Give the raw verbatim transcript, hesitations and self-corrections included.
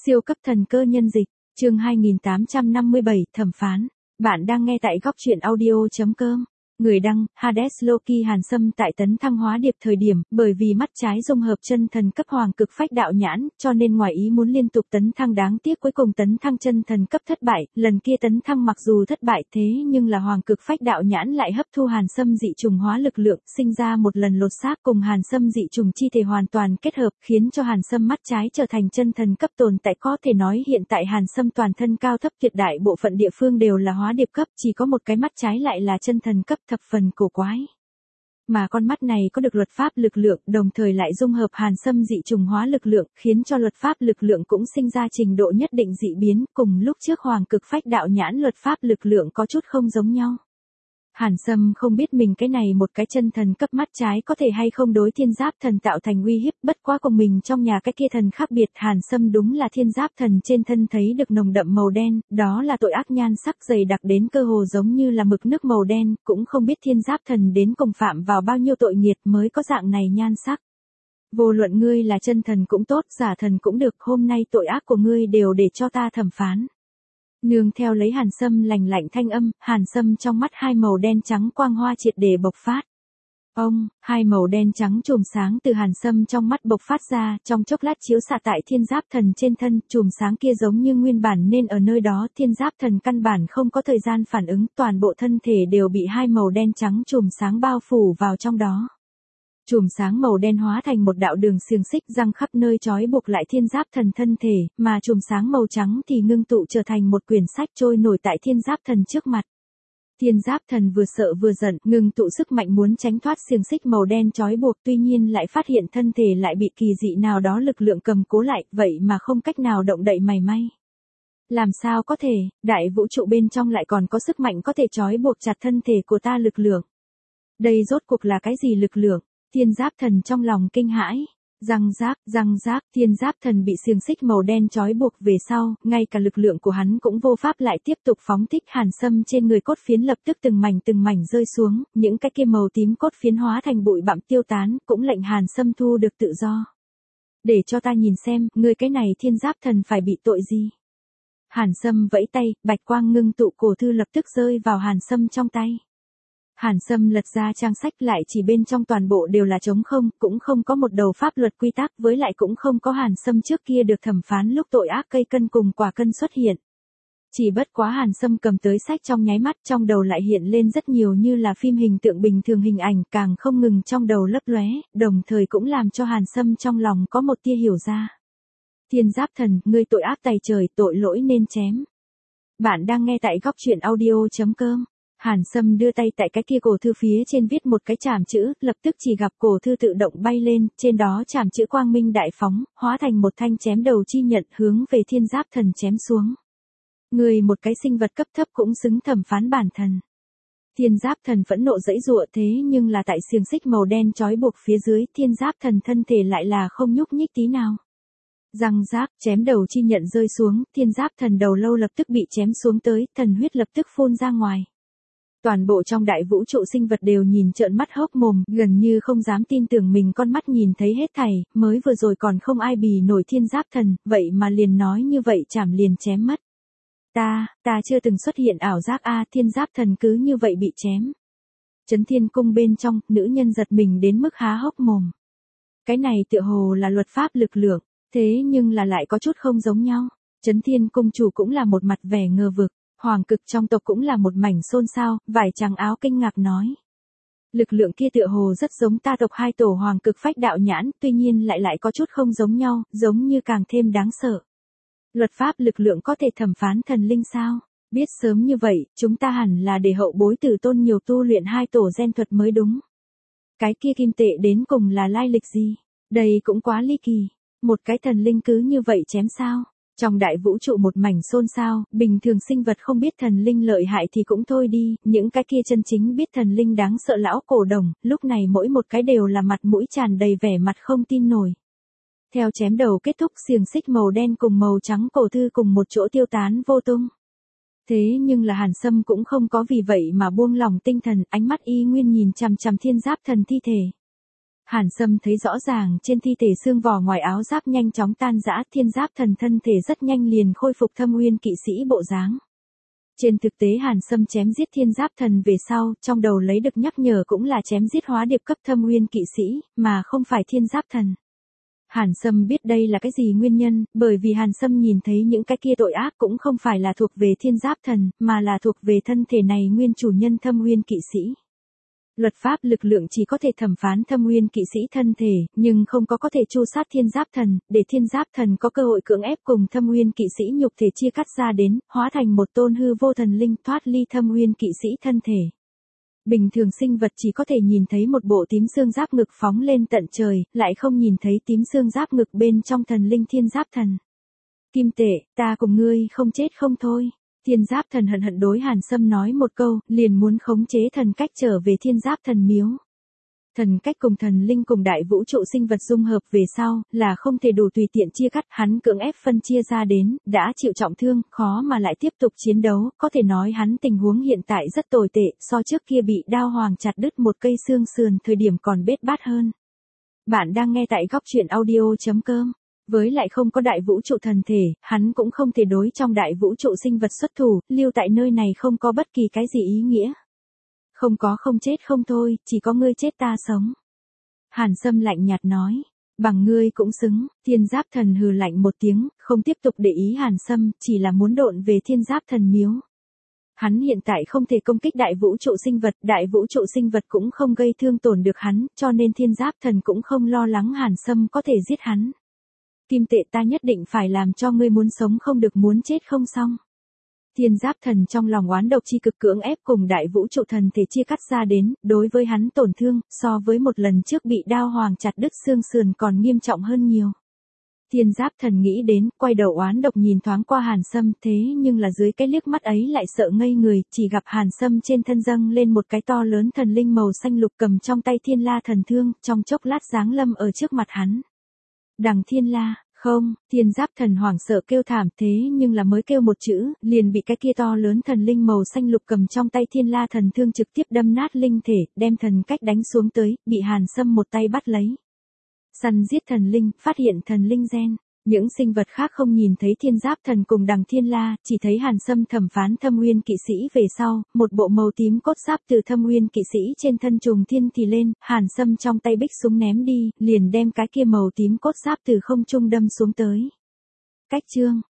Siêu cấp thần cơ nhân dịch, chương hai nghìn tám trăm năm mươi bảy, thẩm phán. Bạn đang nghe tại góc truyện audio chấm com. Người đăng, Hades Loki Hàn Sâm tại tấn thăng hóa điệp thời điểm, bởi vì mắt trái dung hợp chân thần cấp hoàng cực phách đạo nhãn, cho nên ngoài ý muốn liên tục tấn thăng đáng tiếc cuối cùng tấn thăng chân thần cấp thất bại, lần kia tấn thăng mặc dù thất bại thế nhưng là hoàng cực phách đạo nhãn lại hấp thu Hàn Sâm dị trùng hóa lực lượng, sinh ra một lần lột xác cùng Hàn Sâm dị trùng chi thể hoàn toàn kết hợp, khiến cho Hàn Sâm mắt trái trở thành chân thần cấp tồn tại, có thể nói hiện tại Hàn Sâm toàn thân cao thấp tuyệt đại bộ phận địa phương đều là hóa điệp cấp, chỉ có một cái mắt trái lại là chân thần cấp, thập phần cổ quái. Mà con mắt này có được luật pháp lực lượng, đồng thời lại dung hợp Hàn Sâm dị trùng hóa lực lượng, khiến cho luật pháp lực lượng cũng sinh ra trình độ nhất định dị biến, cùng lúc trước hoàng cực phách đạo nhãn luật pháp lực lượng có chút không giống nhau. Hàn Sâm không biết mình cái này một cái chân thần cấp mắt trái có thể hay không đối thiên giáp thần tạo thành uy hiếp, bất quá cùng mình trong nhà cái kia thần khác biệt. Hàn Sâm đúng là thiên giáp thần trên thân thấy được nồng đậm màu đen, đó là tội ác nhan sắc dày đặc đến cơ hồ giống như là mực nước màu đen, cũng không biết thiên giáp thần đến cùng phạm vào bao nhiêu tội nghiệt mới có dạng này nhan sắc. Vô luận ngươi là chân thần cũng tốt, giả thần cũng được, hôm nay tội ác của ngươi đều để cho ta thẩm phán. Nương theo lấy Hàn Sâm lành lạnh thanh âm, Hàn Sâm trong mắt hai màu đen trắng quang hoa triệt để bộc phát. Ông, hai màu đen trắng chùm sáng từ Hàn Sâm trong mắt bộc phát ra, trong chốc lát chiếu xạ tại thiên giáp thần trên thân, chùm sáng kia giống như nguyên bản nên ở nơi đó, thiên giáp thần căn bản không có thời gian phản ứng, toàn bộ thân thể đều bị hai màu đen trắng chùm sáng bao phủ vào trong đó. Chùm sáng màu đen hóa thành một đạo đường xiềng xích răng khắp nơi trói buộc lại thiên giáp thần thân thể, mà chùm sáng màu trắng thì ngưng tụ trở thành một quyển sách trôi nổi tại thiên giáp thần trước mặt. Thiên giáp thần vừa sợ vừa giận, ngưng tụ sức mạnh muốn tránh thoát xiềng xích màu đen trói buộc, tuy nhiên lại phát hiện thân thể lại bị kỳ dị nào đó lực lượng cầm cố lại, vậy mà không cách nào động đậy mảy may. Làm sao có thể, đại vũ trụ bên trong lại còn có sức mạnh có thể trói buộc chặt thân thể của ta lực lượng. Đây rốt cuộc là cái gì lực lượng? Thiên giáp thần trong lòng kinh hãi, răng rác, răng rác, thiên giáp thần bị xiềng xích màu đen trói buộc về sau, ngay cả lực lượng của hắn cũng vô pháp lại tiếp tục phóng thích. Hàn Sâm trên người cốt phiến lập tức từng mảnh từng mảnh rơi xuống, những cái kia màu tím cốt phiến hóa thành bụi bặm tiêu tán, cũng lệnh Hàn Sâm thu được tự do. Để cho ta nhìn xem, ngươi cái này thiên giáp thần phải bị tội gì? Hàn Sâm vẫy tay, bạch quang ngưng tụ cổ thư lập tức rơi vào Hàn Sâm trong tay. Hàn Sâm lật ra trang sách lại chỉ bên trong toàn bộ đều là trống không, cũng không có một đầu pháp luật quy tắc, với lại cũng không có Hàn Sâm trước kia được thẩm phán lúc tội ác cây cân cùng quả cân xuất hiện. Chỉ bất quá Hàn Sâm cầm tới sách trong nháy mắt, trong đầu lại hiện lên rất nhiều như là phim hình tượng bình thường hình ảnh, càng không ngừng trong đầu lấp lóe, đồng thời cũng làm cho Hàn Sâm trong lòng có một tia hiểu ra. Thiên giáp thần, ngươi tội ác tày trời, tội lỗi nên chém. Bạn đang nghe tại góc truyện audio chấm com. Hàn Sâm đưa tay tại cái kia cổ thư phía trên viết một cái chảm chữ, lập tức chỉ gặp cổ thư tự động bay lên, trên đó chảm chữ quang minh đại phóng, hóa thành một thanh chém đầu chi nhận hướng về thiên giáp thần chém xuống. Người một cái sinh vật cấp thấp cũng xứng thẩm phán bản thần. Thiên giáp thần phẫn nộ giãy giụa, thế nhưng là tại xiềng xích màu đen trói buộc phía dưới, thiên giáp thần thân thể lại là không nhúc nhích tí nào. Răng rác, chém đầu chi nhận rơi xuống, thiên giáp thần đầu lâu lập tức bị chém xuống tới, thần huyết lập tức phun ra ngoài. Toàn bộ trong đại vũ trụ sinh vật đều nhìn trợn mắt hốc mồm, gần như không dám tin tưởng mình con mắt nhìn thấy hết thảy, mới vừa rồi còn không ai bì nổi thiên giáp thần, vậy mà liền nói như vậy chảm liền chém mất. Ta, ta chưa từng xuất hiện ảo giác a, thiên giáp thần cứ như vậy bị chém. Chấn Thiên Cung bên trong, nữ nhân giật mình đến mức há hốc mồm. Cái này tựa hồ là luật pháp lực lượng, thế nhưng là lại có chút không giống nhau. Chấn Thiên Cung chủ cũng là một mặt vẻ ngờ vực. Hoàng cực trong tộc cũng là một mảnh xôn xao, vải trắng áo kinh ngạc nói. Lực lượng kia tựa hồ rất giống ta tộc hai tổ hoàng cực phách đạo nhãn, tuy nhiên lại lại có chút không giống nhau, giống như càng thêm đáng sợ. Luật pháp lực lượng có thể thẩm phán thần linh sao? Biết sớm như vậy, chúng ta hẳn là để hậu bối tử tôn nhiều tu luyện hai tổ gen thuật mới đúng. Cái kia kim tệ đến cùng là lai lịch gì? Đây cũng quá ly kỳ. Một cái thần linh cứ như vậy chém sao? Trong đại vũ trụ một mảnh xôn xao, bình thường sinh vật không biết thần linh lợi hại thì cũng thôi đi, những cái kia chân chính biết thần linh đáng sợ lão cổ đồng, lúc này mỗi một cái đều là mặt mũi tràn đầy vẻ mặt không tin nổi. Theo chém đầu kết thúc, xiềng xích màu đen cùng màu trắng cổ thư cùng một chỗ tiêu tán vô tung. Thế nhưng là Hàn Sâm cũng không có vì vậy mà buông lỏng tinh thần, ánh mắt y nguyên nhìn chằm chằm thiên giáp thần thi thể. Hàn Sâm thấy rõ ràng trên thi thể xương vỏ ngoài áo giáp nhanh chóng tan rã, thiên giáp thần thân thể rất nhanh liền khôi phục thâm uyên kỵ sĩ bộ dáng. Trên thực tế Hàn Sâm chém giết thiên giáp thần về sau, trong đầu lấy được nhắc nhở cũng là chém giết hóa điệp cấp thâm uyên kỵ sĩ, mà không phải thiên giáp thần. Hàn Sâm biết đây là cái gì nguyên nhân, bởi vì Hàn Sâm nhìn thấy những cái kia tội ác cũng không phải là thuộc về thiên giáp thần, mà là thuộc về thân thể này nguyên chủ nhân thâm uyên kỵ sĩ. Luật pháp lực lượng chỉ có thể thẩm phán thâm uyên kỵ sĩ thân thể, nhưng không có có thể tru sát thiên giáp thần, để thiên giáp thần có cơ hội cưỡng ép cùng thâm uyên kỵ sĩ nhục thể chia cắt ra đến, hóa thành một tôn hư vô thần linh thoát ly thâm uyên kỵ sĩ thân thể. Bình thường sinh vật chỉ có thể nhìn thấy một bộ tím xương giáp ngực phóng lên tận trời, lại không nhìn thấy tím xương giáp ngực bên trong thần linh thiên giáp thần. Kim Tệ, ta cùng ngươi không chết không thôi. Thiên giáp thần hận hận đối Hàn Sâm nói một câu, liền muốn khống chế thần cách trở về thiên giáp thần miếu. Thần cách cùng thần linh cùng đại vũ trụ sinh vật dung hợp về sau, là không thể đủ tùy tiện chia cắt, hắn cưỡng ép phân chia ra đến, đã chịu trọng thương, khó mà lại tiếp tục chiến đấu, có thể nói hắn tình huống hiện tại rất tồi tệ, so trước kia bị đao hoàng chặt đứt một cây xương sườn thời điểm còn bết bát hơn. Bạn đang nghe tại góc truyện audio chấm com. Với lại không có đại vũ trụ thần thể, hắn cũng không thể đối trong đại vũ trụ sinh vật xuất thủ, lưu tại nơi này không có bất kỳ cái gì ý nghĩa. Không có không chết không thôi, chỉ có ngươi chết ta sống. Hàn Sâm lạnh nhạt nói, bằng ngươi cũng xứng, thiên giáp thần hừ lạnh một tiếng, không tiếp tục để ý Hàn Sâm, chỉ là muốn độn về thiên giáp thần miếu. Hắn hiện tại không thể công kích đại vũ trụ sinh vật, đại vũ trụ sinh vật cũng không gây thương tổn được hắn, cho nên thiên giáp thần cũng không lo lắng Hàn Sâm có thể giết hắn. Kim Tệ, ta nhất định phải làm cho ngươi muốn sống không được muốn chết không xong. Thiên giáp thần trong lòng oán độc chi cực cưỡng ép cùng đại vũ trụ thần thể chia cắt ra đến, đối với hắn tổn thương, so với một lần trước bị đao hoàng chặt đứt xương sườn còn nghiêm trọng hơn nhiều. Thiên giáp thần nghĩ đến, quay đầu oán độc nhìn thoáng qua Hàn Sâm, thế nhưng là dưới cái liếc mắt ấy lại sợ ngây người, chỉ gặp Hàn Sâm trên thân dâng lên một cái to lớn thần linh màu xanh lục cầm trong tay thiên la thần thương, trong chốc lát giáng lâm ở trước mặt hắn. Đằng thiên la. Không, thiên giáp thần hoảng sợ kêu thảm, thế nhưng là mới kêu một chữ, liền bị cái kia to lớn thần linh màu xanh lục cầm trong tay thiên la thần thương trực tiếp đâm nát linh thể, đem thần cách đánh xuống tới, bị Hàn Sâm một tay bắt lấy. Săn giết thần linh, phát hiện thần linh gen. Những sinh vật khác không nhìn thấy thiên giáp thần cùng đằng thiên la, chỉ thấy Hàn Sâm thẩm phán thâm uyên kỵ sĩ về sau, một bộ màu tím cốt giáp từ thâm uyên kỵ sĩ trên thân trùng thiên thì lên, Hàn Sâm trong tay bích súng ném đi, liền đem cái kia màu tím cốt giáp từ không trung đâm xuống tới. Cách chương